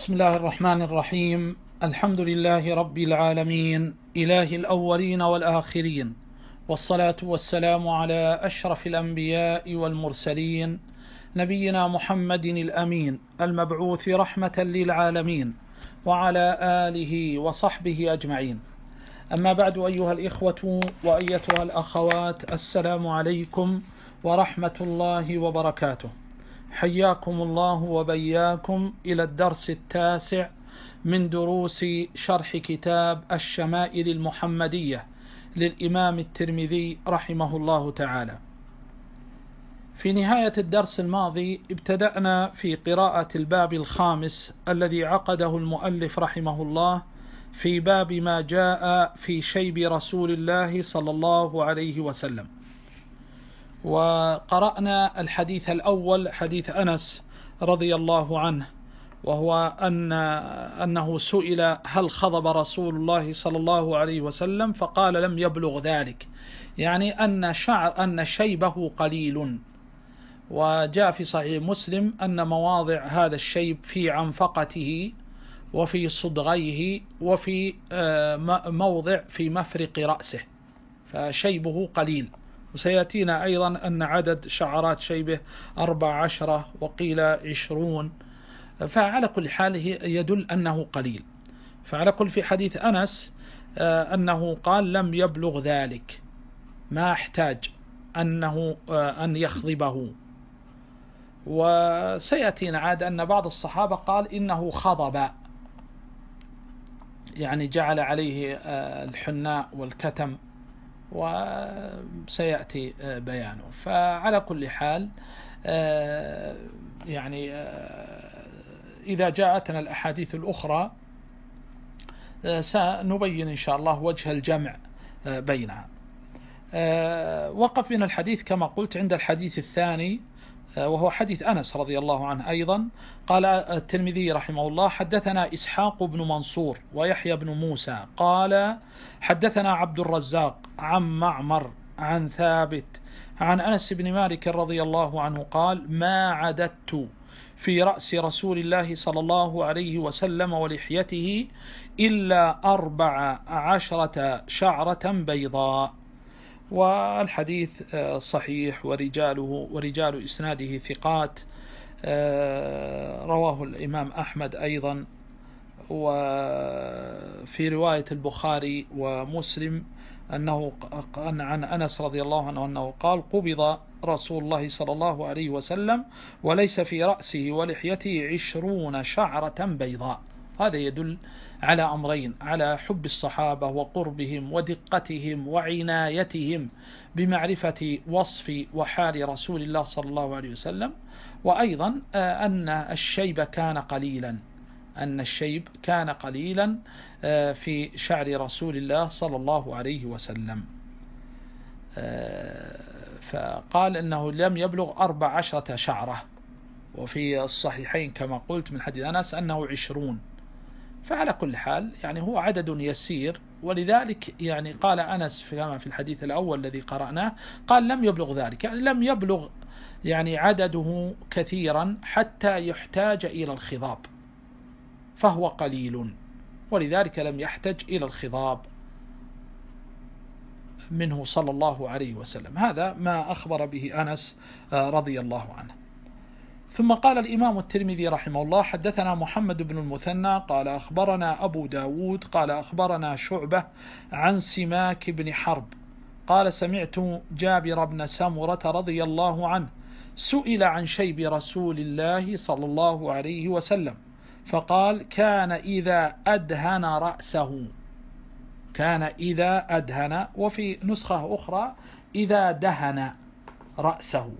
بسم الله الرحمن الرحيم. الحمد لله رب العالمين، إله الأولين والآخرين، والصلاة والسلام على أشرف الأنبياء والمرسلين، نبينا محمد الأمين المبعوث رحمة للعالمين، وعلى آله وصحبه أجمعين. أما بعد، أيها الإخوة وأيتها الأخوات، السلام عليكم ورحمة الله وبركاته. حياكم الله وبياكم إلى الدرس التاسع من دروس شرح كتاب الشمائل المحمدية للإمام الترمذي رحمه الله تعالى. في نهاية الدرس الماضي ابتدأنا في قراءة الباب الخامس الذي عقده المؤلف رحمه الله في باب ما جاء في شيب رسول الله صلى الله عليه وسلم، وقرأنا الحديث الأول حديث أنس رضي الله عنه، وهو أنه سئل هل خضب رسول الله صلى الله عليه وسلم فقال لم يبلغ ذلك، يعني أن شيبه قليل. وجاء في صحيح مسلم أن مواضع هذا الشيب في عنفقته وفي صدغيه وفي موضع في مفرق رأسه، فشيبه قليل. وسيأتينا أيضا أن عدد شعرات شيبه 14 وقيل 20، فعلى كل حال يدل أنه قليل. فعلى كل في حديث أنس أنه قال لم يبلغ ذلك، ما احتاج أن يخضبه. وسيأتينا عاد أن بعض الصحابة قال إنه خضب، يعني جعل عليه الحناء والكتم، وسيأتي بيانه. فعلى كل حال يعني إذا جاءتنا الأحاديث الأخرى سنبين إن شاء الله وجه الجمع بينها. وقف من الحديث كما قلت عند الحديث الثاني، وهو حديث أنس رضي الله عنه أيضا. قال الترمذي رحمه الله: حدثنا إسحاق بن منصور ويحيى بن موسى قال حدثنا عبد الرزاق عن معمر عن ثابت عن أنس بن مالك رضي الله عنه قال: ما عددت في رأس رسول الله صلى الله عليه وسلم ولحيته إلا 14 شعرة بيضاء. والحديث صحيح، ورجال إسناده ثقات. رواه الإمام أحمد أيضا، وفي رواية البخاري ومسلم عن أنس رضي الله عنه أنه قال: قبض رسول الله صلى الله عليه وسلم وليس في رأسه ولحيته 20 شعرة بيضاء. هذا يدل على أمرين: على حب الصحابة وقربهم ودقتهم وعنايتهم بمعرفة وصف وحال رسول الله صلى الله عليه وسلم، وأيضا أن الشيب كان قليلا في شعر رسول الله صلى الله عليه وسلم. فقال أنه لم يبلغ 14 شعرة، وفي الصحيحين كما قلت من حديث أنس أنه 20. فعلى كل حال يعني هو عدد يسير، ولذلك يعني قال أنس كما في الحديث الأول الذي قرأناه قال لم يبلغ ذلك، يعني لم يبلغ يعني عدده كثيرا حتى يحتاج إلى الخضاب، فهو قليل، ولذلك لم يحتج إلى الخضاب منه صلى الله عليه وسلم. هذا ما أخبر به أنس رضي الله عنه. ثم قال الإمام الترمذي رحمه الله: حدثنا محمد بن المثنى قال أخبرنا أبو داود قال أخبرنا شعبة عن سماك بن حرب قال: سمعت جابر بن سمرة رضي الله عنه سئل عن شيب رسول الله صلى الله عليه وسلم فقال: كان إذا أدهن، وفي نسخة أخرى إذا دهن رأسه،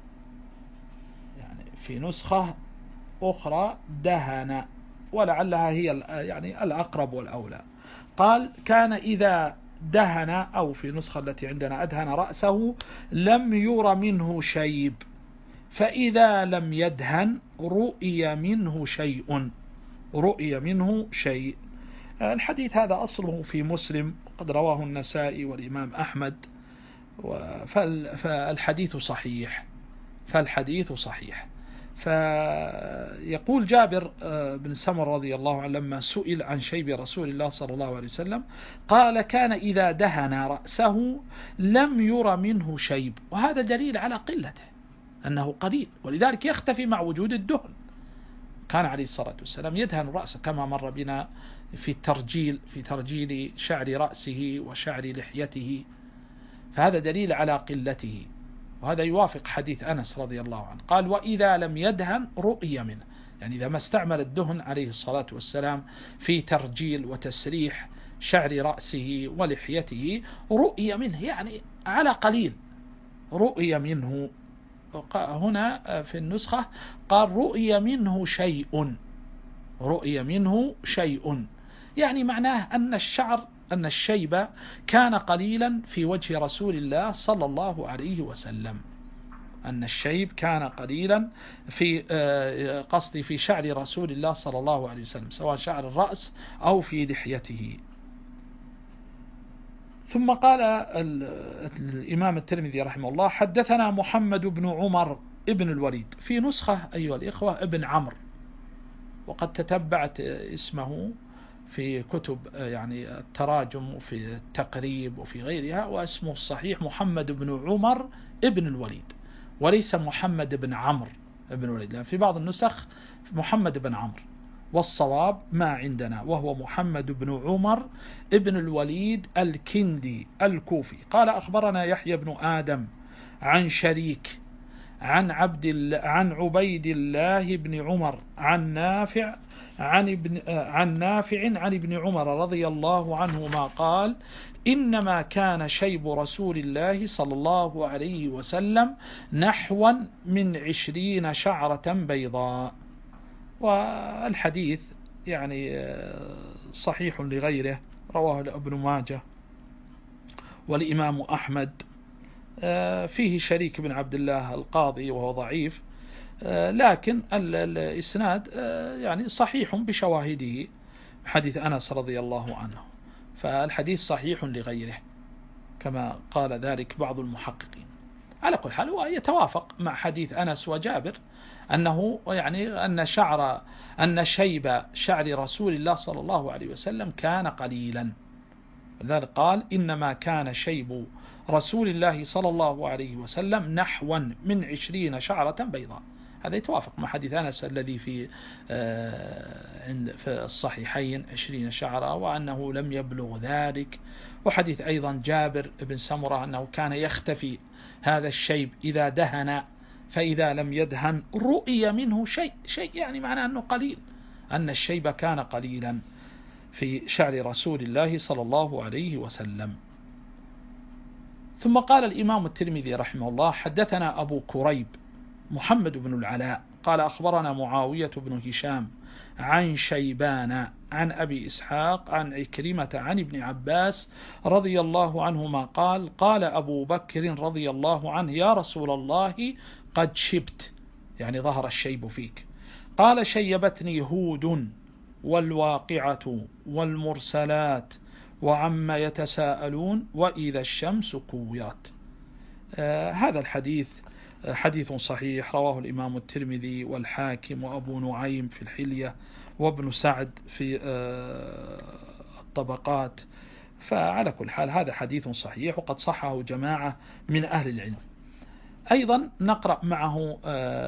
يعني في نسخة أخرى دهن، ولعلها هي يعني الأقرب والأولى. قال: كان إذا دهن، أو في نسخة التي عندنا أدهن رأسه لم ير منه شيب، فإذا لم يدهن رؤي منه شيء. الحديث هذا أصله في مسلم، قد رواه النسائي والإمام أحمد، فالحديث صحيح. فيقول جابر بن سمر رضي الله عنه لما سئل عن شيب رسول الله صلى الله عليه وسلم قال كان إذا دهن رأسه لم ير منه شيب، وهذا دليل على قلته أنه قليل، ولذلك يختفي مع وجود الدهن. كان عليه الصلاة والسلام يدهن رأسه كما مر بنا في ترجيل شعر رأسه وشعر لحيته، فهذا دليل على قلته، وهذا يوافق حديث أنس رضي الله عنه قال وإذا لم يدهن رؤي منه، يعني إذا ما استعمل الدهن عليه الصلاة والسلام في ترجيل وتسريح شعر رأسه ولحيته رؤي منه، يعني على قليل رؤي منه. هنا في النسخة قال رؤي منه شيء، رؤي منه شيء، يعني معناه أن الشيب كان قليلا في وجه رسول الله صلى الله عليه وسلم، أن الشيب كان قليلا في شعر رسول الله صلى الله عليه وسلم، سواء شعر الرأس أو في لحيته. ثم قال الإمام الترمذي رحمه الله حدثنا محمد بن عمر ابن الوليد، في نسخة أيها الإخوة ابن عمرو، وقد تتبعت اسمه في كتب يعني التراجم وفي التقريب وفي غيرها، واسمه الصحيح محمد بن عمر ابن الوليد وليس محمد بن عمرو ابن الوليد، لأن في بعض النسخ محمد بن عمرو، والصواب ما عندنا وهو محمد بن عمر ابن الوليد الكندي الكوفي. قال أخبرنا يحيى بن آدم عن شريك عن عبيد الله بن عمر عن نافع عن ابن عمر رضي الله عنهما قال إنما كان شيب رسول الله صلى الله عليه وسلم نحوا من 20 شعرة بيضاء. والحديث يعني صحيح لغيره، رواه ابن ماجه والإمام أحمد، فيه شريك بن عبد الله القاضي وهو ضعيف، لكن الإسناد يعني صحيح بشواهده، حديث أنس رضي الله عنه، فالحديث صحيح لغيره كما قال ذلك بعض المحققين. على كل حال هو يتوافق مع حديث أنس وجابر أنه يعني أن شيب شعر رسول الله صلى الله عليه وسلم كان قليلا، لذلك قال إنما كان شيب رسول الله صلى الله عليه وسلم نحوا من 20 شعرة بيضاء. هذا يتوافق مع حديث أنس الذي في الصحيحين 20 شعرة وأنه لم يبلغ ذلك، وحديث أيضا جابر بن سمرة أنه كان يختفي هذا الشيب إذا دهن، فإذا لم يدهن رؤي منه شيء يعني معناه أنه قليل، أن الشيب كان قليلا في شعر رسول الله صلى الله عليه وسلم. ثم قال الإمام الترمذي رحمه الله حدثنا أبو كريب محمد بن العلاء قال أخبرنا معاوية بن هشام عن شيبان عن أبي إسحاق عن عكرمة عن ابن عباس رضي الله عنهما قال أبو بكر رضي الله عنه يا رسول الله قد شبت، يعني ظهر الشيب فيك. قال شيبتني هود والواقعة والمرسلات وعما يتساءلون وإذا الشمس كورت. هذا الحديث حديث صحيح، رواه الإمام الترمذي والحاكم وأبو نعيم في الحلية وابن سعد في الطبقات، فعلى كل حال هذا حديث صحيح وقد صحه جماعة من أهل العلم. أيضا نقرأ معه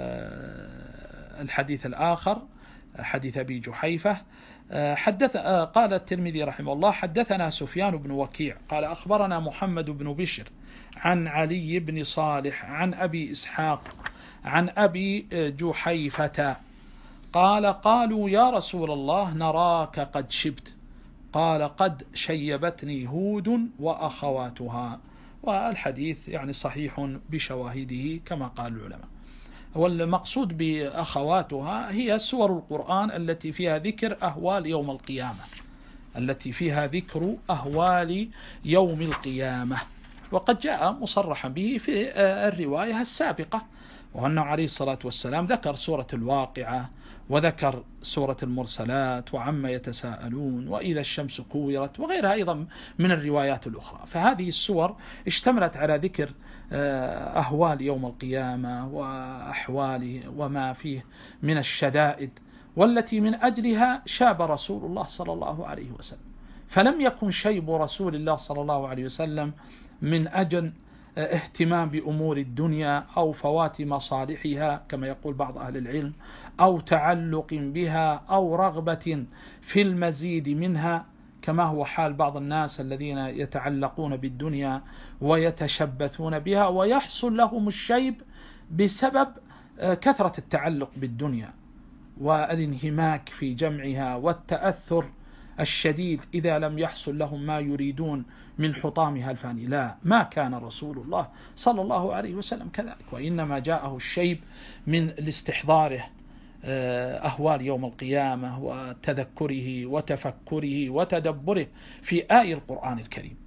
الحديث الآخر حديث أبي جحيفة. قال الترمذي رحمه الله حدثنا سفيان بن وكيع قال أخبرنا محمد بن بشر عن علي بن صالح عن أبي إسحاق عن أبي جحيفة قالوا يا رسول الله نراك قد شبت، قال قد شيبتني هود وأخواتها. والحديث يعني صحيح بشواهده كما قال العلماء. والمقصود بأخواتها هي سور القرآن التي فيها ذكر أهوال يوم القيامة، التي فيها ذكر أهوال يوم القيامة، وقد جاء مصرحا به في الرواية السابقة، وأنه عليه الصلاة والسلام ذكر سورة الواقعة وذكر سورة المرسلات وعما يتساءلون وإذا الشمس كورت وغيرها أيضا من الروايات الأخرى. فهذه السور اشتملت على ذكر أهوال يوم القيامة وأحواله وما فيه من الشدائد، والتي من أجلها شاب رسول الله صلى الله عليه وسلم. فلم يكن شيب رسول الله صلى الله عليه وسلم من أجل اهتمام بأمور الدنيا أو فوات مصالحها كما يقول بعض أهل العلم، أو تعلق بها أو رغبة في المزيد منها كما هو حال بعض الناس الذين يتعلقون بالدنيا ويتشبثون بها ويحصل لهم الشيب بسبب كثرة التعلق بالدنيا والانهماك في جمعها والتأثر الشديد إذا لم يحصل لهم ما يريدون من حطامها الفاني. لا، ما كان رسول الله صلى الله عليه وسلم كذلك، وإنما جاءه الشيب من الاستحضاره أهوال يوم القيامة وتذكره وتفكره وتدبره في آي القرآن الكريم.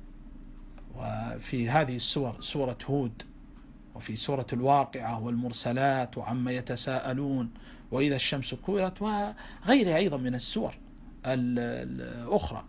وفي هذه السور، سورة هود وفي سورة الواقعة والمرسلات وعما يتساءلون وإذا الشمس كورت وغيرها أيضا من السور الأخرى.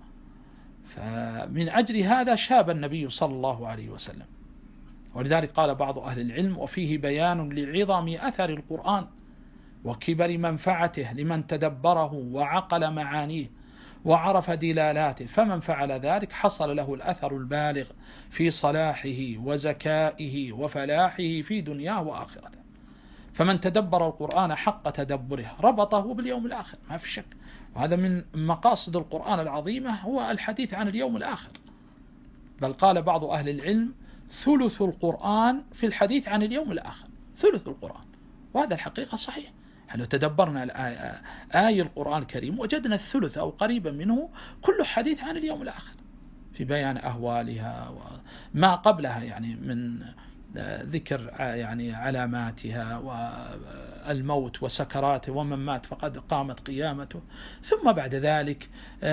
فمن أجل هذا شاب النبي صلى الله عليه وسلم. ولذلك قال بعض أهل العلم: وفيه بيان لعظم أثر القرآن وكبر منفعته لمن تدبره وعقل معانيه وعرف دلالاته، فمن فعل ذلك حصل له الأثر البالغ في صلاحه وزكائه وفلاحه في دنياه وآخرته. فمن تدبر القرآن حق تدبره ربطه باليوم الآخر، ما في شك. وهذا من مقاصد القرآن العظيمة هو الحديث عن اليوم الآخر. بل قال بعض أهل العلم: ثلث القرآن في الحديث عن اليوم الآخر، ثلث القرآن. وهذا الحقيقة صحيح. لو تدبرنا آية القرآن الكريم وجدنا الثلث أو قريبا منه كله حديث عن اليوم الآخر في بيان أهوالها وما قبلها، يعني من ذكر يعني علاماتها والموت وسكراته ومن مات فقد قامت قيامته، ثم بعد ذلك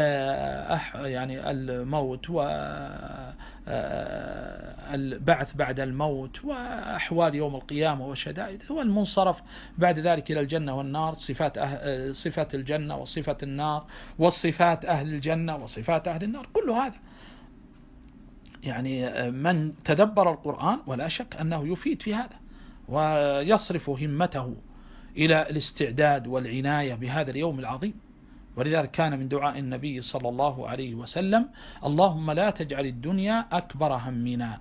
يعني الموت والبعث بعد الموت وأحوال يوم القيامة والشدائد، والمنصرف بعد ذلك إلى الجنة والنار، صفات الجنة وصفة النار وصفات أهل الجنة وصفات أهل النار. كل هذا يعني من تدبر القرآن ولا شك أنه يفيد في هذا ويصرف همته إلى الاستعداد والعناية بهذا اليوم العظيم. ولذلك كان من دعاء النبي صلى الله عليه وسلم: اللهم لا تجعل الدنيا أكبر همنا.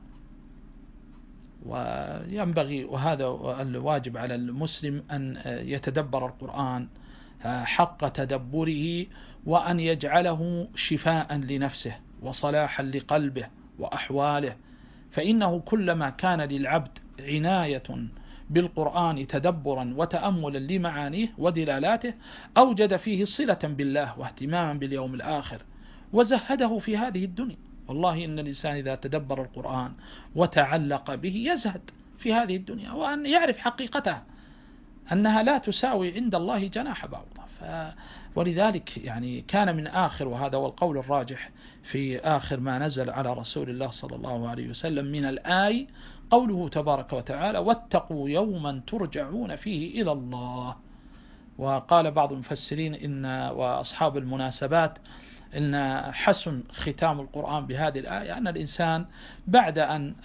وينبغي، وهذا الواجب على المسلم، أن يتدبر القرآن حق تدبره وأن يجعله شفاء لنفسه وصلاحا لقلبه وأحواله. فإنه كلما كان للعبد عناية بالقرآن تدبرا وتأملا لمعانيه ودلالاته أوجد فيه صلة بالله واهتماما باليوم الآخر وزهده في هذه الدنيا. والله إن الإنسان إذا تدبر القرآن وتعلق به يزهد في هذه الدنيا، وأن يعرف حقيقتها أنها لا تساوي عند الله جناح بعوضة. ولذلك يعني كان من آخر، وهذا هو القول الراجح في آخر ما نزل على رسول الله صلى الله عليه وسلم من الآي، قوله تبارك وتعالى: واتقوا يوما ترجعون فيه إلى الله. وقال بعض المفسرين وأصحاب المناسبات إن حسن ختام القرآن بهذه الآية أن الإنسان بعد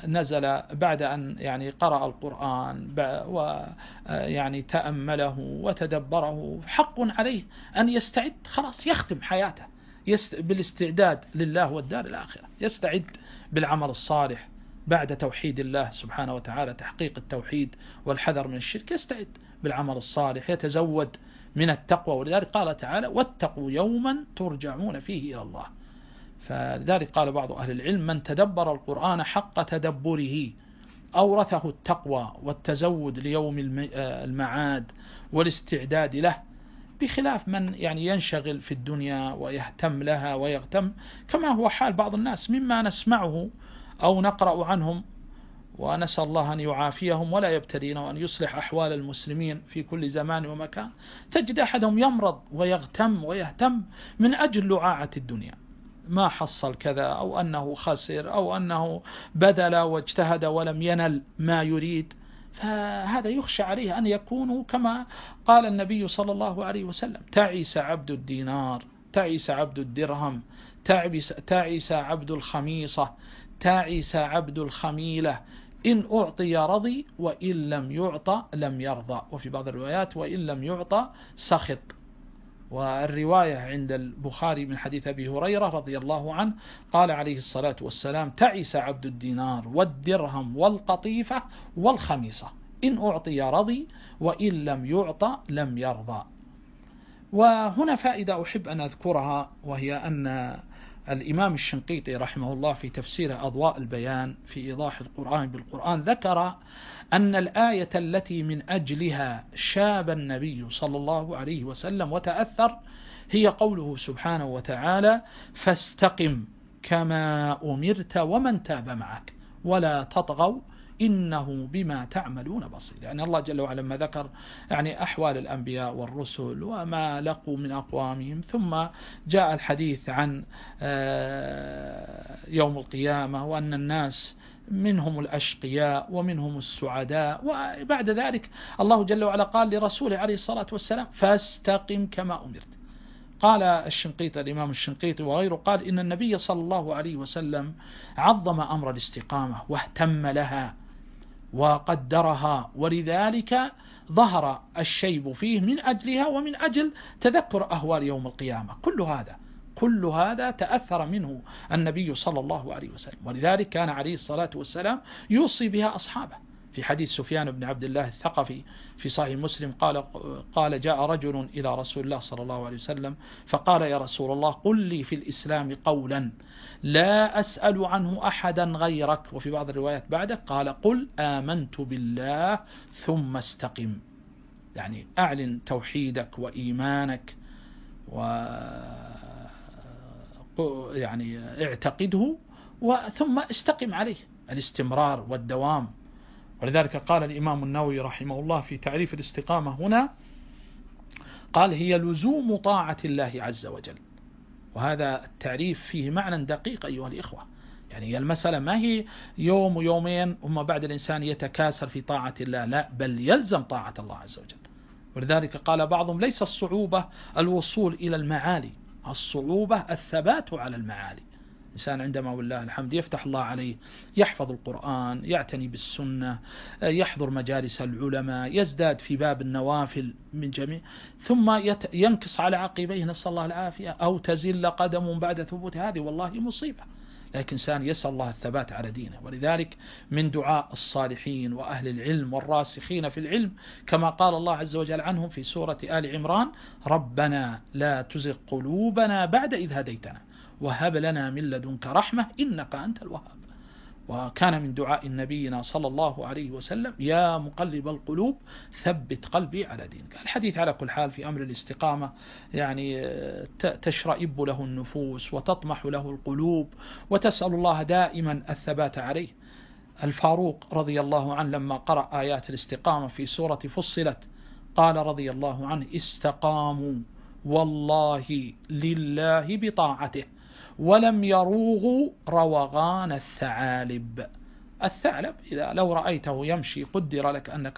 أن يعني قرأ القرآن ويعني تأمله وتدبره، حق عليه أن يستعد، خلاص يختم حياته بالاستعداد لله والدار الآخرة، يستعد بالعمل الصالح بعد توحيد الله سبحانه وتعالى، تحقيق التوحيد والحذر من الشرك، يستعد بالعمل الصالح، يتزود من التقوى. ولذلك قال تعالى: واتقوا يوما ترجعون فيه إلى الله. فلذلك قال بعض أهل العلم: من تدبر القرآن حق تدبره أورثه التقوى والتزود ليوم المعاد والاستعداد له، بخلاف من يعني ينشغل في الدنيا ويهتم لها ويغتم، كما هو حال بعض الناس مما نسمعه أو نقرأ عنهم، ونسأل الله أن يعافيهم ولا يبتلينا وأن يصلح أحوال المسلمين في كل زمان ومكان. تجد أحدهم يمرض ويهتم من أجل لعاعة الدنيا، ما حصل كذا، أو أنه خسر، أو أنه بذل واجتهد ولم ينل ما يريد، فهذا يخشى عليه أن يكونوا كما قال النبي صلى الله عليه وسلم: تعس عبد الدينار، تعس عبد الدرهم، تعس عبد الخميصة، تعس عبد الخميلة، إن أعطي رضي وإن لم يعطى لم يرضى، وفي بعض الروايات وإن لم يعطى سخط. والرواية عند البخاري من حديث أبي هريرة رضي الله عنه قال عليه الصلاة والسلام: تعس عبد الدينار والدرهم والقطيفة والخميصة، إن أعطي رضي وإن لم يعطى لم يرضى. وهنا فائدة أحب أن أذكرها، وهي أن الإمام الشنقيطي رحمه الله في تفسير أضواء البيان في إيضاح القرآن بالقرآن ذكر أن الآية التي من أجلها شاب النبي صلى الله عليه وسلم وتأثر هي قوله سبحانه وتعالى: فاستقم كما أمرت ومن تاب معك ولا تطغوا إنه بما تعملون بصير. يعني الله جل وعلا ما ذكر يعني أحوال الأنبياء والرسل وما لقوا من أقوامهم، ثم جاء الحديث عن يوم القيامة وأن الناس منهم الأشقياء ومنهم السعداء، وبعد ذلك الله جل وعلا قال لرسوله عليه الصلاة والسلام: فاستقم كما أمرت. قال الشنقيطي الإمام الشنقيطي وغيره قال إن النبي صلى الله عليه وسلم عظم أمر الاستقامة واهتم لها وقدرها، ولذلك ظهر الشيب فيه من أجلها ومن أجل تذكر أهوال يوم القيامة. كل هذا تأثر منه النبي صلى الله عليه وسلم، ولذلك كان عليه الصلاة والسلام يوصي بها أصحابه. في حديث سفيان بن عبد الله الثقفي في صحيح مسلم قال جاء رجل إلى رسول الله صلى الله عليه وسلم فقال: يا رسول الله، قل لي في الإسلام قولا لا أسأل عنه أحدا غيرك. وفي بعض الروايات بعدك قال: قل آمنت بالله ثم استقم. يعني أعلن توحيدك وإيمانك يعني اعتقده ثم استقم عليه، الاستمرار والدوام. ولذلك قال الإمام النووي رحمه الله في تعريف الاستقامة هنا قال: هي لزوم طاعة الله عز وجل. وهذا التعريف فيه معنى دقيق أيها الإخوة. يعني المسألة ما هي يوم ويومين ثم بعد الإنسان يتكاسل في طاعة الله، لا، بل يلزم طاعة الله عز وجل. ولذلك قال بعضهم: ليس الصعوبة الوصول إلى المعالي، الصعوبة الثبات على المعالي. إنسان عندما والله الحمد يفتح الله عليه يحفظ القرآن، يعتني بالسنة، يحضر مجالس العلماء، يزداد في باب النوافل من جميع، ثم ينكص على عقبيه نسأل الله العافية، أو تزل قدم بعد ثبوت، هذه والله مصيبة. لكن إنسان يسأل الله الثبات على دينه. ولذلك من دعاء الصالحين وأهل العلم والراسخين في العلم كما قال الله عز وجل عنهم في سورة آل عمران: ربنا لا تزغ قلوبنا بعد إذ هديتنا وهب لنا من لدنك رحمة إنك أنت الوهاب. وكان من دعاء نبينا صلى الله عليه وسلم: يا مقلب القلوب ثبت قلبي على دينك. الحديث على كل حال في أمر الاستقامة يعني تشرئب له النفوس وتطمح له القلوب وتسأل الله دائما الثبات عليه. الفاروق رضي الله عنه لما قرأ آيات الاستقامة في سورة فصلت قال رضي الله عنه: استقاموا والله لله بطاعته ولم يروغوا روغان الثعالب. الثعلب إذا لو رأيته يمشي قدر لك أنك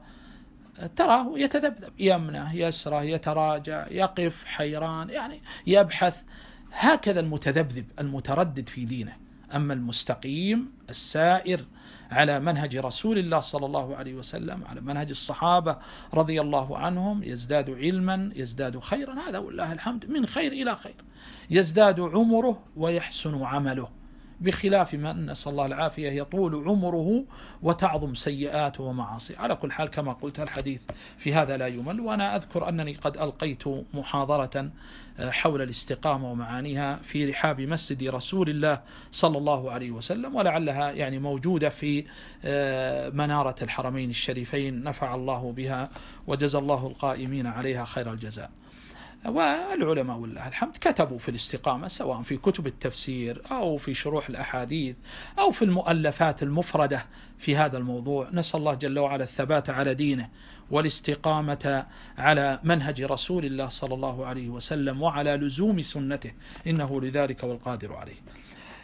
تراه يتذبذب، يمنه يسره، يتراجع، يقف حيران، يعني يبحث. هكذا المتذبذب المتردد في دينه. أما المستقيم السائر على منهج رسول الله صلى الله عليه وسلم، على منهج الصحابة رضي الله عنهم، يزداد علما، يزداد خيرا، هذا والله الحمد من خير إلى خير، يزداد عمره ويحسن عمله، بخلاف من نسأل الله العافية يطول عمره وتعظم سيئاته ومعاصيه. على كل حال كما قلت الحديث في هذا لا يمل. وأنا أذكر أنني قد ألقيت محاضرة حول الاستقامة ومعانيها في رحاب مسجد رسول الله صلى الله عليه وسلم، ولعلها يعني موجودة في منارة الحرمين الشريفين، نفع الله بها وجزى الله القائمين عليها خير الجزاء. والعلماء والله الحمد كتبوا في الاستقامة سواء في كتب التفسير أو في شروح الأحاديث أو في المؤلفات المفردة في هذا الموضوع. نسأل الله جل وعلا الثبات على دينه والاستقامة على منهج رسول الله صلى الله عليه وسلم وعلى لزوم سنته، إنه لذلك والقادر عليه.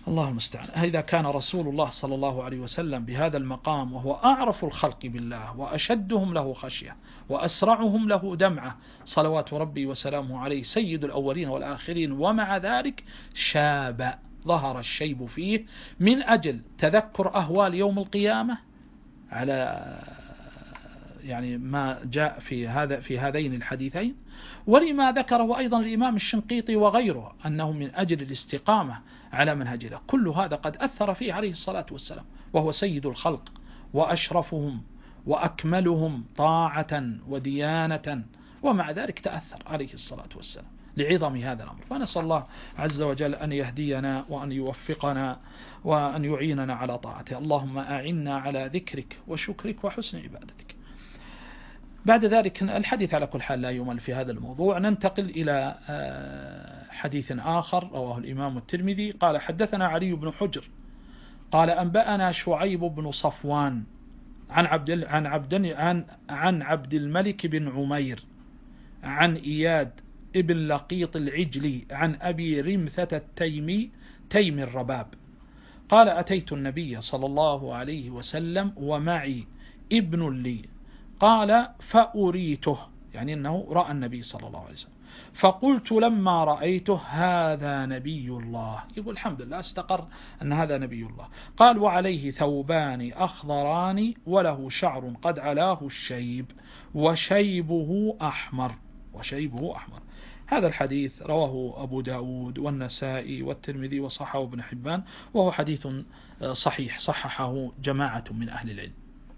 الله المستعان. إذا كان رسول الله صلى الله عليه وسلم بهذا المقام وهو أعرف الخلق بالله وأشدهم له خشية وأسرعهم له دمعة صلوات ربي وسلامه عليه سيد الأولين والآخرين، ومع ذلك شاب، ظهر الشيب فيه من أجل تذكر أهوال يوم القيامة على يعني ما جاء في هذين الحديثين، ولما ذكره أيضا الإمام الشنقيطي وغيره أنه من أجل الاستقامة على منهج الله. كل هذا قد أثر فيه عليه الصلاة والسلام، وهو سيد الخلق وأشرفهم وأكملهم طاعة وديانة، ومع ذلك تأثر عليه الصلاة والسلام لعظم هذا الأمر. فنسأل الله عز وجل أن يهدينا وأن يوفقنا وأن يعيننا على طاعته. اللهم أعنا على ذكرك وشكرك وحسن عبادتك. بعد ذلك الحديث على كل حال لا يمل في هذا الموضوع. ننتقل إلى حديث آخر رواه الإمام الترمذي قال حدثنا علي بن حجر قال أنبأنا شعيب بن صفوان عن عبد الملك بن عمير عن إياد ابن لقيط العجلي عن أبي رمثة التيمي تيم الرباب قال أتيت النبي صلى الله عليه وسلم ومعي ابن لي قال فأريته، يعني أنه رأى النبي صلى الله عليه وسلم، فقلت لما رأيته هذا نبي الله، يقول الحمد لله استقر أن هذا نبي الله. قال وعليه ثوبان أخضران وله شعر قد علاه الشيب وشيبه أحمر. هذا الحديث رواه أبو داود والنسائي والترمذي وصححه ابن حبان، وهو حديث صحيح صححه جماعة من أهل العلم.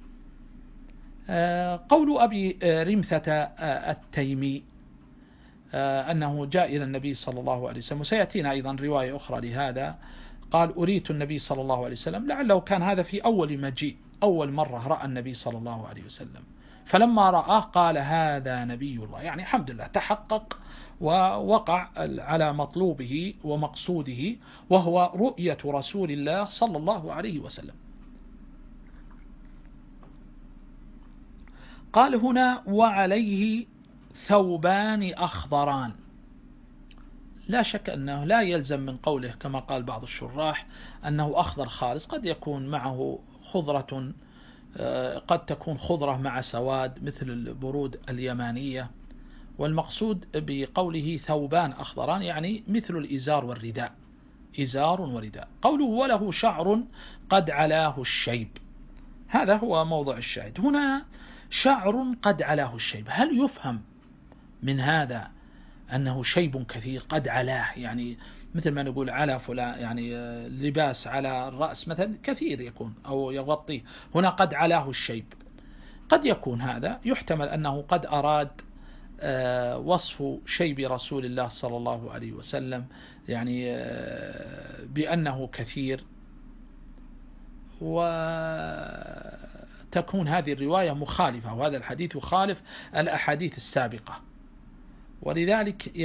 قول أبي رمثة التيمي أنه جاء إلى النبي صلى الله عليه وسلم، وسيأتينا أيضا رواية أخرى لهذا، قال أريت النبي صلى الله عليه وسلم، لعله كان هذا في أول مجيء، أول مرة رأى النبي صلى الله عليه وسلم، فلما رآه قال هذا نبي الله، يعني الحمد لله تحقق ووقع على مطلوبه ومقصوده، وهو رؤية رسول الله صلى الله عليه وسلم. قال هنا وعليه ثوبان أخضران، لا شك أنه لا يلزم من قوله كما قال بعض الشراح أنه أخضر خالص، قد يكون معه خضرة، قد تكون خضرة مع سواد مثل البرود اليمانية، والمقصود بقوله ثوبان أخضران يعني مثل الإزار والرداء، إزار ورداء. قوله وله شعر قد علاه الشيب، هذا هو موضع الشاهد هنا، شعر قد علاه الشيب، هل يفهم من هذا أنه شيب كثير قد علاه، يعني مثل ما نقول على فلان، يعني لباس على الرأس مثلا كثير يكون أو يغطيه، هنا قد علاه الشيب، قد يكون هذا يحتمل أنه قد أراد وصف شيب رسول الله صلى الله عليه وسلم يعني بأنه كثير، وتكون هذه الرواية مخالفة، وهذا الحديث يخالف الأحاديث السابقة، ولذلك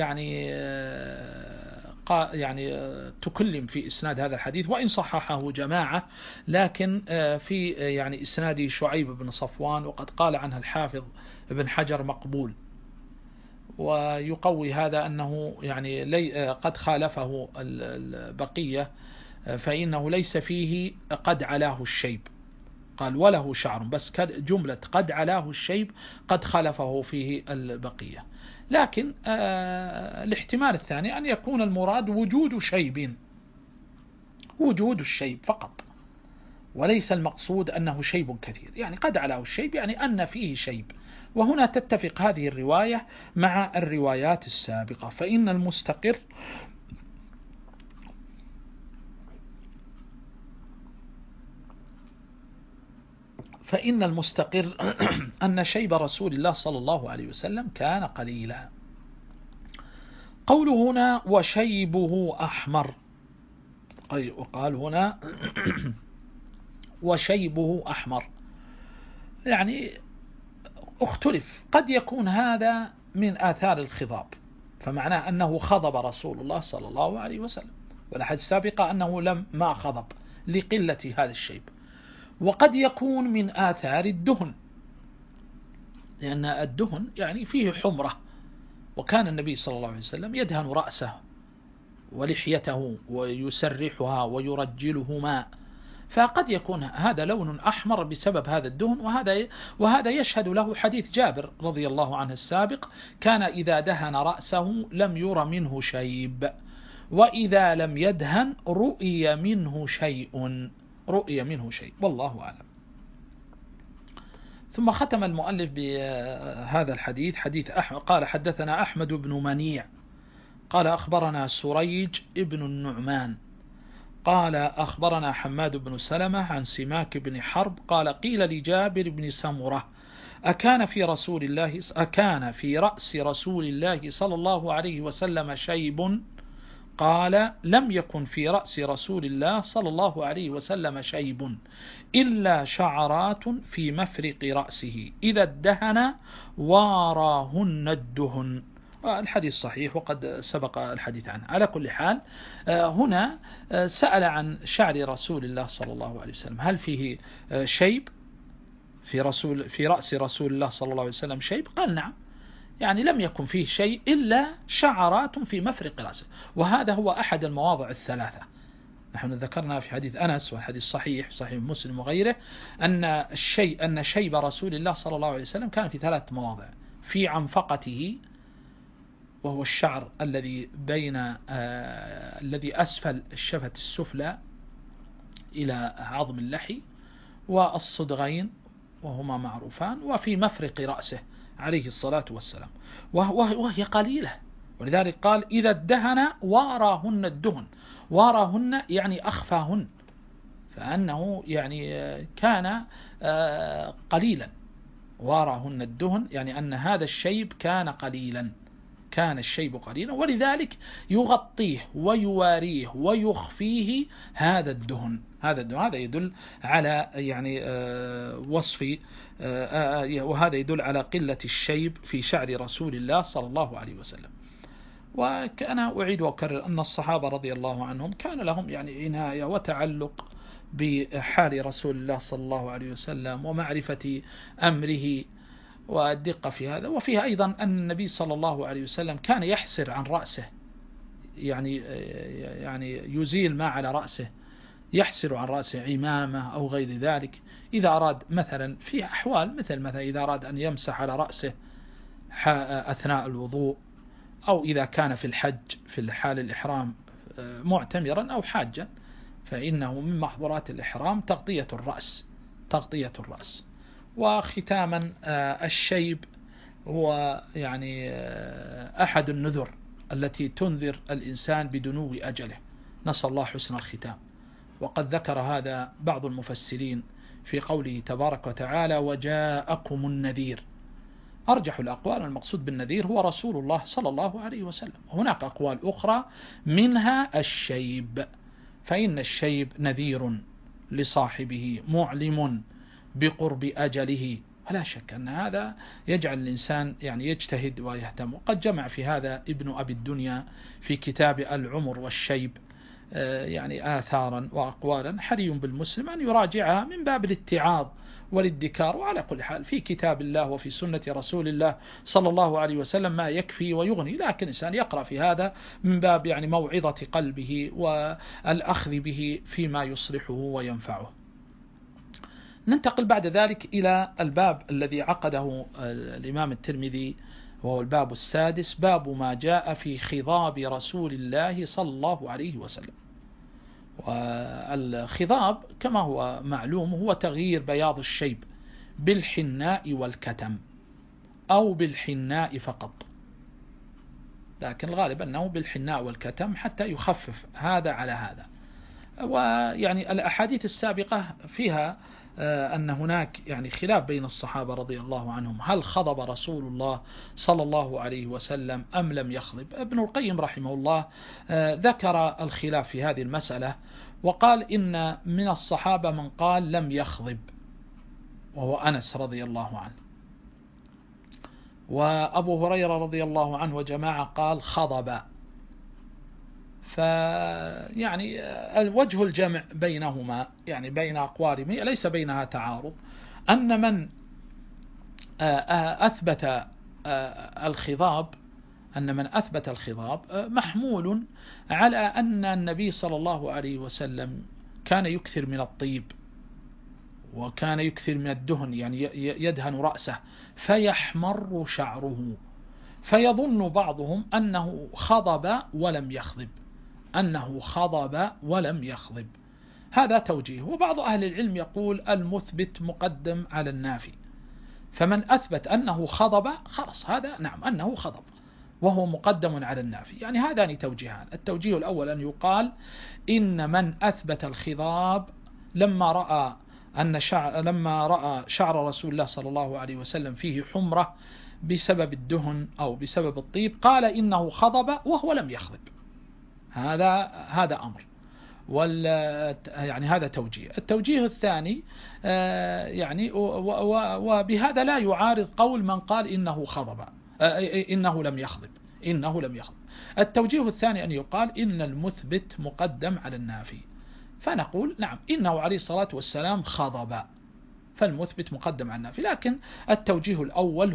يعني تكلم في إسناد هذا الحديث، وإن صححه جماعة، لكن في يعني إسناد شعيب بن صفوان، وقد قال عنها الحافظ ابن حجر مقبول، ويقوي هذا أنه يعني قد خالفه البقية، فإنه ليس فيه قد علاه الشيب، قال وله شعر بس، جملة قد علاه الشيب قد خالفه فيه البقية. لكن الاحتمال الثاني أن يكون المراد وجود الشيب فقط، وليس المقصود أنه شيب كثير، يعني قد علاه الشيب يعني أن فيه شيب، وهنا تتفق هذه الرواية مع الروايات السابقة. فإن المستقر أن شيب رسول الله صلى الله عليه وسلم كان قليلا. قوله هنا وشيبه أحمر، وقال هنا وشيبه أحمر، يعني اختلف، قد يكون هذا من آثار الخضاب، فمعناه أنه خضب رسول الله صلى الله عليه وسلم، والأحاديث السابقة أنه ما خضب لقلة هذا الشيب، وقد يكون من آثار الدهن، لأن الدهن يعني فيه حمرة، وكان النبي صلى الله عليه وسلم يدهن رأسه ولحيته ويسرحها ويرجلهما، فقد يكون هذا لون أحمر بسبب هذا الدهن. وهذا يشهد له حديث جابر رضي الله عنه السابق: كان إذا دهن رأسه لم ير منه شيب، وإذا لم يدهن رؤي منه شيء، والله أعلم. ثم ختم المؤلف بهذا الحديث، حديث قال: حدثنا أحمد بن منيع قال أخبرنا سريج ابن النعمان قال أخبرنا حماد بن سلمة عن سماك بن حرب قال: قيل لجابر بن سمرة: أكان في رأس رسول الله صلى الله عليه وسلم شيب؟ قال: لم يكن في رأس رسول الله صلى الله عليه وسلم شيب إلا شعرات في مفرق رأسه إذا ادهن واراهن الدهن. الحديث صحيح وقد سبق الحديث عنه. على كل حال، هنا سأل عن شعر رسول الله صلى الله عليه وسلم: هل فيه شيب في رأس رسول الله صلى الله عليه وسلم شيب؟ قال: نعم، يعني لم يكن فيه شيء إلا شعرات في مفرق رأسه. وهذا هو أحد المواضع الثلاثة. نحن ذكرنا في حديث أنس والحديث صحيح مسلم وغيره أن شيب رسول الله صلى الله عليه وسلم كان في 3 مواضع: في عنفقته، وهو الشعر الذي أسفل الشفة السفلى إلى عظم اللحي، والصدغين وهما معروفان، وفي مفرق رأسه عليه الصلاة والسلام، وهي قليلة. ولذلك قال: إذا ادهن واراهن الدهن. واراهن يعني أخفاهن، فأنه يعني كان قليلا. واراهن الدهن يعني أن هذا الشيب كان الشيب قليلا، ولذلك يغطيه ويواريه ويخفيه هذا الدهن. هذا يدل على يعني وصف، وهذا يدل على قلة الشيب في شعر رسول الله صلى الله عليه وسلم. وأنا أعيد وأكرر أن الصحابة رضي الله عنهم كان لهم يعني عناية وتعلق بحال رسول الله صلى الله عليه وسلم ومعرفة أمره والدقة في هذا. وفيها أيضا أن النبي صلى الله عليه وسلم كان يحسر عن رأسه، يعني يزيل ما على رأسه، يحسر عن رأسه عمامة أو غير ذلك، إذا أراد مثلا في أحوال مثلا إذا أراد أن يمسح على رأسه أثناء الوضوء، أو إذا كان في الحج في الحال الإحرام معتمرا أو حاجا، فإنه من محظورات الإحرام تغطية الرأس. وختاما، الشيب هو يعني أحد النذر التي تنذر الإنسان بدنو أجله، نسأل الله حسن الختام. وقد ذكر هذا بعض المفسرين في قوله تبارك وتعالى: وجاءكم النذير. أرجح الأقوال المقصود بالنذير هو رسول الله صلى الله عليه وسلم. هناك أقوال أخرى منها الشيب، فإن الشيب نذير لصاحبه معلم بقرب أجله، ولا شك أن هذا يجعل الإنسان يعني يجتهد ويهتم. وقد جمع في هذا ابن أبي الدنيا في كتاب العمر والشيب يعني آثارا وأقوالا حري بالمسلم أن يراجعها من باب الاتعاظ والادكار. وعلى كل حال في كتاب الله وفي سنة رسول الله صلى الله عليه وسلم ما يكفي ويغني، لكن الإنسان يقرأ في هذا من باب يعني موعظة قلبه والأخذ به فيما يصلحه وينفعه. ننتقل بعد ذلك إلى الباب الذي عقده الإمام الترمذي، وهو الباب السادس: باب ما جاء في خضاب رسول الله صلى الله عليه وسلم. والخضاب كما هو معلوم هو تغيير بياض الشيب بالحناء والكتم، أو بالحناء فقط، لكن الغالب أنه بالحناء والكتم حتى يخفف هذا على هذا. ويعني الأحاديث السابقة فيها أن هناك يعني خلاف بين الصحابة رضي الله عنهم: هل خضب رسول الله صلى الله عليه وسلم أم لم يخضب؟ ابن القيم رحمه الله ذكر الخلاف في هذه المسألة، وقال إن من الصحابة من قال لم يخضب، وهو أنس رضي الله عنه، وأبو هريرة رضي الله عنه وجماعة قال خضب. فيعني وجه الجمع بينهما يعني بين أقوالهم ليس بينها تعارض، أن من أثبت الخضاب أن من أثبت الخضاب محمول على أن النبي صلى الله عليه وسلم كان يكثر من الطيب وكان يكثر من الدهن، يعني يدهن رأسه فيحمر شعره، فيظن بعضهم أنه خضب ولم يخضب، أنه خضب ولم يخضب. هذا توجيه. وبعض أهل العلم يقول المثبت مقدم على النافي، فمن أثبت أنه خضب خلص هذا نعم أنه خضب وهو مقدم على النافي. يعني هذان توجيهان. التوجيه الأول أن يقال إن من أثبت الخضاب لما رأى شعر رسول الله صلى الله عليه وسلم فيه حمرة بسبب الدهن أو بسبب الطيب، قال إنه خضب وهو لم يخضب. هذا أمر. يعني هذا توجيه. التوجيه الثاني يعني وبهذا لا يعارض قول من قال إنه خضب إنه لم يخضب. التوجيه الثاني أن يقال إن المثبت مقدم على النافي، فنقول نعم إنه عليه الصلاة والسلام خضب، فالمثبت مقدم على النافي. لكن التوجيه الأول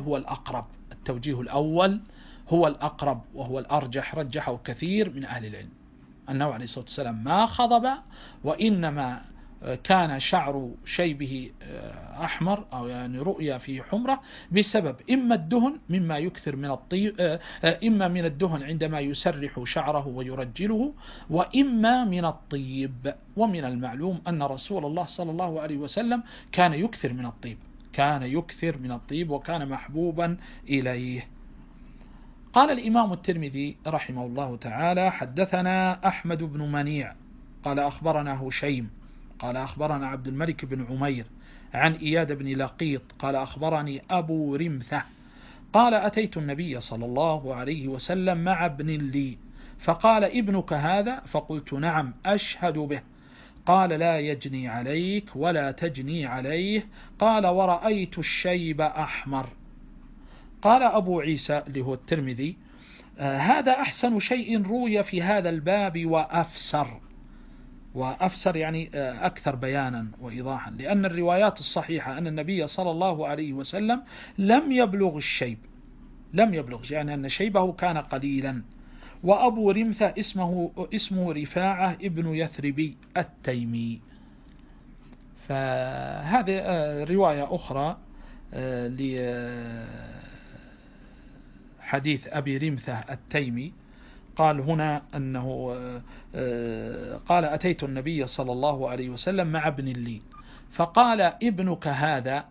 هو الأقرب وهو الأرجح، رجحه كثير من أهل العلم، أنه عليه الصلاة والسلام ما خضب، وإنما كان شعر شيبه أحمر أو يعني رؤيا فيه حمرة بسبب إما الدهن مما يكثر من الطيب، إما من الدهن عندما يسرح شعره ويرجله، وإما من الطيب. ومن المعلوم أن رسول الله صلى الله عليه وسلم كان يكثر من الطيب وكان محبوبا إليه. قال الإمام الترمذي رحمه الله تعالى: حدثنا أحمد بن منيع قال أخبرنا هشيم قال أخبرنا عبد الملك بن عمير عن إياد بن لقيط قال أخبرني أبو رمثة قال: أتيت النبي صلى الله عليه وسلم مع ابن لي فقال: ابنك هذا؟ فقلت: نعم أشهد به. قال: لا يجني عليك ولا تجني عليه. قال: ورأيت الشيب أحمر. قال أبو عيسى اللي هو الترمذي: هذا أحسن شيء روي في هذا الباب وأفسر يعني أكثر بيانا وإيضاحا، لأن الروايات الصحيحة أن النبي صلى الله عليه وسلم لم يبلغ الشيب، يعني أن شيبه كان قليلا. وأبو رمثة اسمه رفاعة ابن يثربي التيمي. فهذه رواية أخرى لحديث أبي رمثة التيمي. قال هنا أنه قال: أتيت النبي صلى الله عليه وسلم مع ابن لي فقال: ابنك هذا؟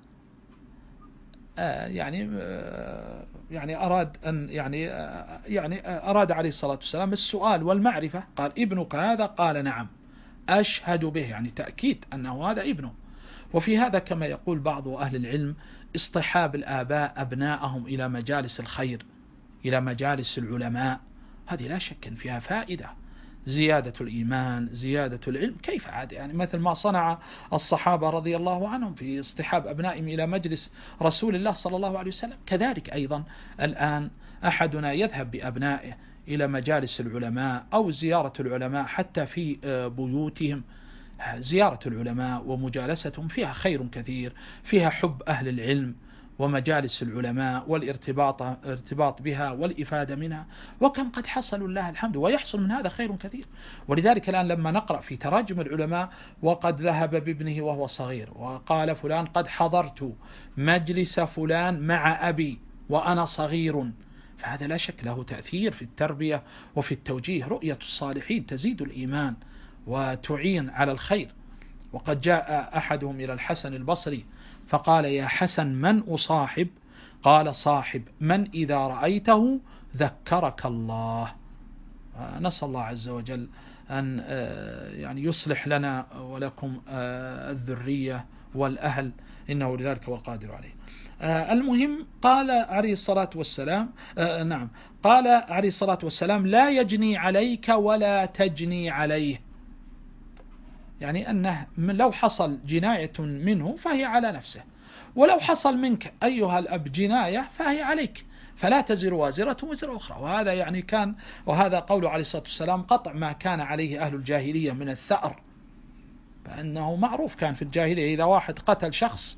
يعني أراد أن يعني أراد عليه الصلاة والسلام السؤال والمعرفة. قال: ابنك هذا؟ قال: نعم أشهد به، يعني تأكيد أنه هذا ابنه. وفي هذا كما يقول بعض أهل العلم اصطحاب الآباء أبناءهم إلى مجالس الخير، إلى مجالس العلماء، هذه لا شك فيها فائدة، زيادة الإيمان، زيادة العلم. كيف عاد يعني مثل ما صنع الصحابة رضي الله عنهم في اصطحاب أبنائهم إلى مجلس رسول الله صلى الله عليه وسلم، كذلك أيضا الآن أحدنا يذهب بأبنائه إلى مجالس العلماء أو زيارة العلماء حتى في بيوتهم. زيارة العلماء ومجالستهم فيها خير كثير، فيها حب أهل العلم ومجالس العلماء والارتباط بها والإفادة منها، وكم قد حصلوا الله الحمد ويحصل من هذا خير كثير. ولذلك الآن لما نقرأ في تراجم العلماء: وقد ذهب بابنه وهو صغير، وقال فلان: قد حضرت مجلس فلان مع أبي وأنا صغير، فهذا لا شك له تأثير في التربية وفي التوجيه. رؤية الصالحين تزيد الإيمان وتعين على الخير. وقد جاء أحدهم إلى الحسن البصري فقال: يا حسن من أصاحب؟ قال: صاحب من إذا رأيته ذكرك الله. نسأل الله عز وجل أن يعني يصلح لنا ولكم الذرية والأهل، إنه لذلك والقادر عليه. المهم قال عليه الصلاة والسلام قال عليه الصلاة والسلام: لا يجني عليك ولا تجني عليه، يعني أنه لو حصل جناية منه فهي على نفسه، ولو حصل منك أيها الأب جناية فهي عليك، فلا تزر وازرة وزر أخرى. وهذا يعني وهذا قول عليه الصلاة والسلام قطع ما كان عليه أهل الجاهلية من الثأر، فإنه معروف كان في الجاهلية إذا واحد قتل شخص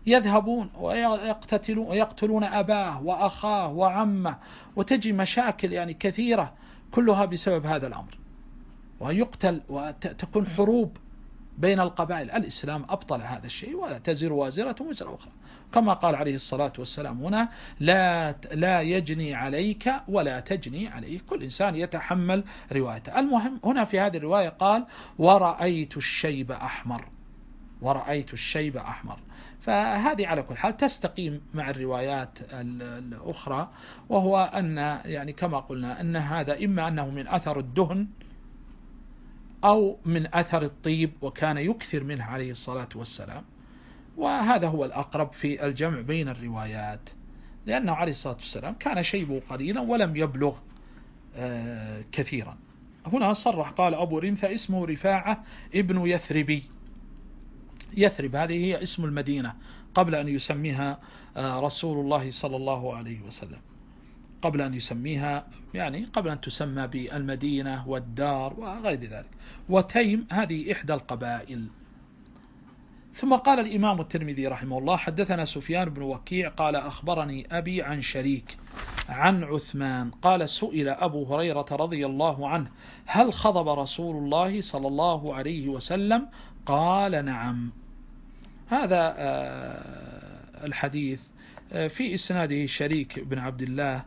يذهبون ويقتلون أباه وأخاه وعمه، وتجي مشاكل يعني كثيرة كلها بسبب هذا الأمر، ويقتل وتكون حروب بين القبائل. الإسلام أبطل هذا الشيء، ولا تزر وازرة وزر أخرى، كما قال عليه الصلاة والسلام هنا: لا يجني عليك ولا تجني عليه، كل إنسان يتحمل روايته. المهم هنا في هذه الرواية قال: ورأيت الشيب أحمر، ورأيت الشيب أحمر. فهذه على كل حال تستقيم مع الروايات الأخرى، وهو أن يعني كما قلنا أن هذا إما أنه من أثر الدهن أو من أثر الطيب، وكان يكثر منه عليه الصلاة والسلام، وهذا هو الأقرب في الجمع بين الروايات، لأنه عليه الصلاة والسلام كان شيبه قليلا ولم يبلغ كثيرا. هنا صرح قال أبو رمثة: اسمه رفاعة ابن يثربي. يثرب هذه هي اسم المدينة قبل أن يسميها رسول الله صلى الله عليه وسلم، قبل أن يسميها يعني قبل أن تسمى بالمدينة والدار وغير ذلك. وتيم هذه إحدى القبائل. ثم قال الإمام الترمذي رحمه الله: حدثنا سفيان بن وكيع قال أخبرني أبي عن شريك عن عثمان قال: سئل أبو هريرة رضي الله عنه: هل خضب رسول الله صلى الله عليه وسلم؟ قال: نعم. هذا الحديث في إسناده شريك بن عبد الله،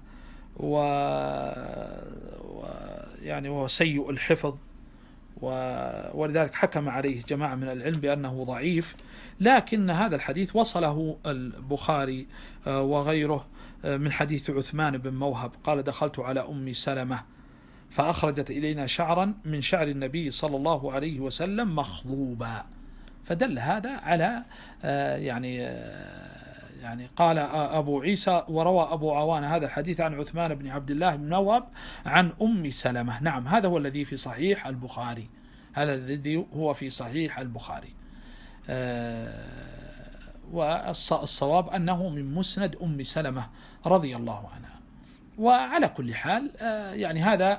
يعني وهو سيء الحفظ، ولذلك حكم عليه جماعة من العلم بأنه ضعيف، لكن هذا الحديث وصله البخاري وغيره من حديث عثمان بن موهب قال: دخلت على أم سلمة فأخرجت إلينا شعرا من شعر النبي صلى الله عليه وسلم مخضوبا. فدل هذا على يعني قال أبو عيسى: وروى أبو عوان هذا الحديث عن عثمان بن عبد الله بن موهب عن أم سلمة. نعم، هذا هو الذي في صحيح البخاري، هذا الذي هو في صحيح البخاري. والصواب أنه من مسند أم سلمة رضي الله عنها. وعلى كل حال يعني هذا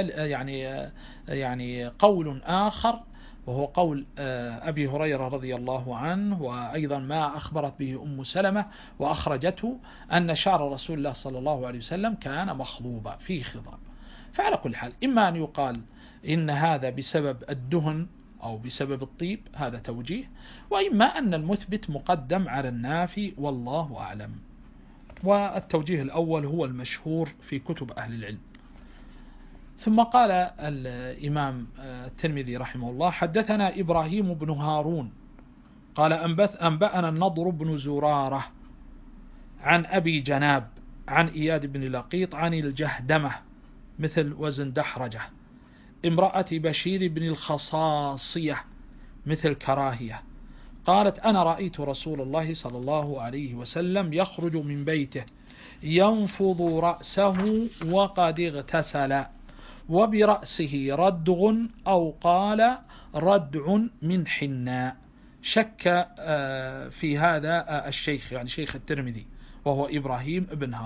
يعني قول آخر، وهو قول أبي هريرة رضي الله عنه، وأيضا ما أخبرت به أم سلمة وأخرجته أن شعر رسول الله صلى الله عليه وسلم كان مخضوبا فيه خضاب. فعلى كل حال إما أن يقال إن هذا بسبب الدهن أو بسبب الطيب، هذا توجيه، وإما أن المثبت مقدم على النافي، والله أعلم. والتوجيه الأول هو المشهور في كتب أهل العلم. ثم قال الإمام الترمذي رحمه الله: حدثنا إبراهيم بن هارون قال أنبأنا النضر بن زرارة عن أبي جناب عن إياد بن لقيط عن الجهدمة مثل وزن دحرجة امرأة بشير بن الخصاصية مثل كراهية قالت: أنا رأيت رسول الله صلى الله عليه وسلم يخرج من بيته ينفض رأسه وقد اغتسل، وبرأسه ردغ أو قال ردع من حناء. شك في هذا الشيخ، يعني شيخ الترمذي، وهو إبراهيم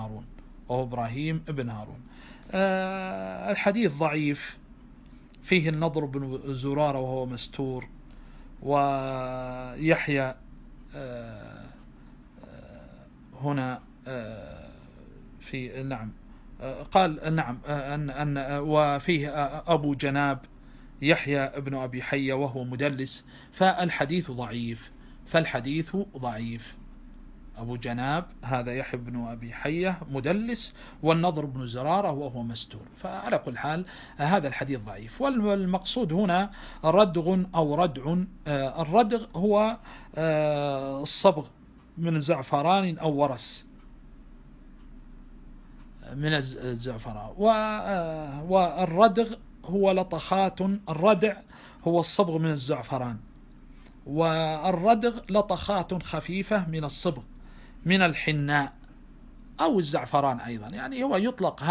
بن هارون. الحديث ضعيف، فيه النضر بن زرارة وهو مستور، ويحيى هنا في نعم قال نعم أن وفيه أبو جناب يحيى ابن أبي حية وهو مدلس، فالحديث ضعيف. أبو جناب هذا يحيى بن أبي حية مدلس، والنضر بن زرارة وهو مستور، فعلى كل حال هذا الحديث ضعيف. والمقصود هنا ردغ أو ردع. الردغ هو الصبغ من زعفران أو ورس من الزعفران، والردغ هو لطخات. الردع هو الصبغ من الزعفران، والردغ لطخات خفيفة من الصبغ من الحناء أو الزعفران أيضا، يعني هو يطلق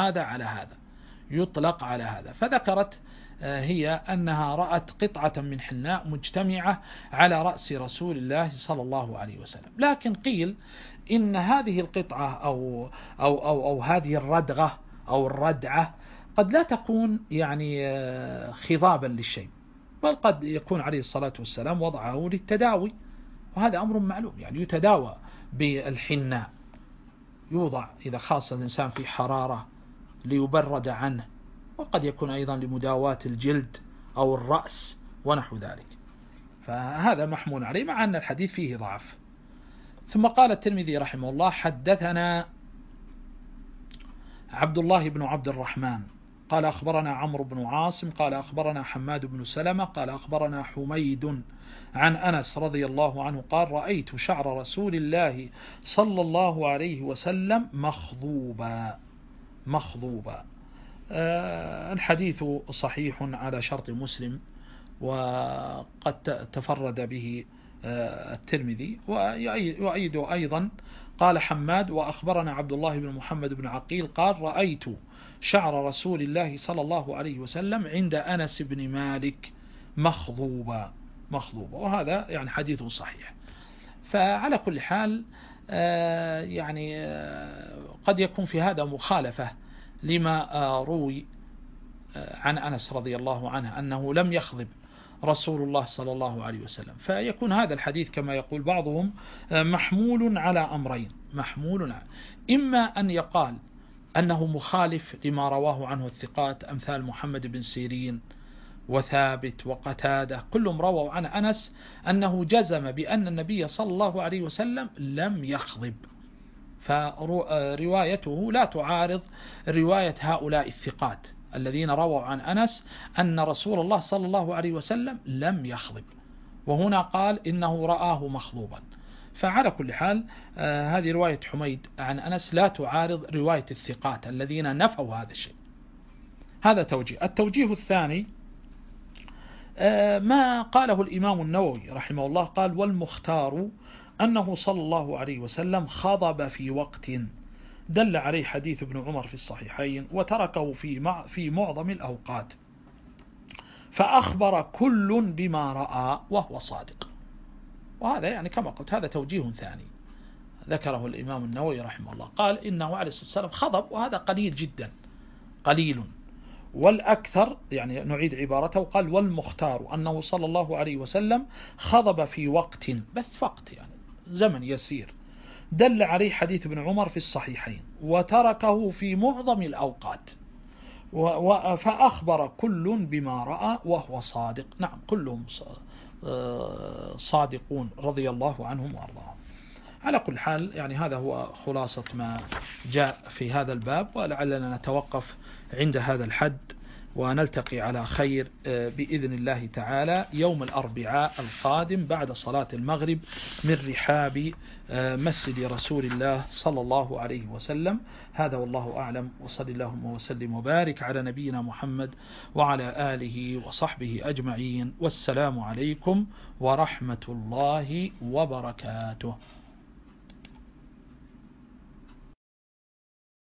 على هذا. فذكرت هي أنها رأت قطعة من حناء مجتمعة على رأس رسول الله صلى الله عليه وسلم، لكن قيل إن هذه القطعة أو هذه الردغة أو الردعة قد لا تكون يعني خضابا للشيء، بل قد يكون عليه الصلاة والسلام وضعه للتداوي، وهذا أمر معلوم، يعني يتداوى بالحناء، يوضع إذا خاص الإنسان في حرارة ليبرد عنه، وقد يكون أيضا لمداواة الجلد أو الرأس ونحو ذلك، فهذا محمول عليه مع أن الحديث فيه ضعف. ثم قال الترمذي رحمه الله: حدثنا عبد الله بن عبد الرحمن قال أخبرنا عمرو بن عاصم قال أخبرنا حماد بن سلمة قال أخبرنا حميد عن أنس رضي الله عنه قال: رأيت شعر رسول الله صلى الله عليه وسلم مخضوبا. الحديث صحيح على شرط مسلم، وقد تفرد به الترمذي، ويؤيد أيضا قال حماد: وأخبرنا عبد الله بن محمد بن عقيل قال: رأيت شعر رسول الله صلى الله عليه وسلم عند أنس بن مالك مخضوبا، وهذا يعني حديث صحيح. فعلى كل حال يعني قد يكون في هذا مخالفة لما روي عن أنس رضي الله عنه أنه لم يخضب رسول الله صلى الله عليه وسلم، فيكون هذا الحديث كما يقول بعضهم محمول على أمرين: إما أن يقال أنه مخالف لما رواه عنه الثقات أمثال محمد بن سيرين وثابت وقتادة، كلهم رووا عن أنس أنه جزم بأن النبي صلى الله عليه وسلم لم يخضب، فروايته لا تعارض رواية هؤلاء الثقات الذين رووا عن أنس أن رسول الله صلى الله عليه وسلم لم يخضب، وهنا قال إنه رآه مخضوبا. فعلى كل حال هذه رواية حميد عن أنس لا تعارض رواية الثقات الذين نفوا هذا الشيء. هذا توجيه. التوجيه الثاني ما قاله الإمام النووي رحمه الله قال: والمختار أنه صلى الله عليه وسلم خضب في وقت دل عليه حديث ابن عمر في الصحيحين وتركه في معظم الأوقات، فأخبر كل بما رأى وهو صادق. وهذا يعني كما قلت هذا توجيه ثاني ذكره الإمام النووي رحمه الله، قال إنه عليه الصلاة والسلام خضب، وهذا قليل جدا، قليل. والأكثر يعني نعيد عبارته، قال: والمختار أنه صلى الله عليه وسلم خضب في وقت، بس وقت يعني زمن يسير، دل عليه حديث ابن عمر في الصحيحين وتركه في معظم الأوقات، فأخبر كل بما رأى وهو صادق. نعم، كلهم صادقون رضي الله عنهم وأرضاهم. على كل حال يعني هذا هو خلاصة ما جاء في هذا الباب، ولعلنا نتوقف عند هذا الحد، ونلتقي على خير بإذن الله تعالى يوم الأربعاء القادم بعد صلاة المغرب من رحاب مسجد رسول الله صلى الله عليه وسلم. هذا والله أعلم، وصل اللهم وسلم وبارك على نبينا محمد وعلى آله وصحبه أجمعين، والسلام عليكم ورحمة الله وبركاته.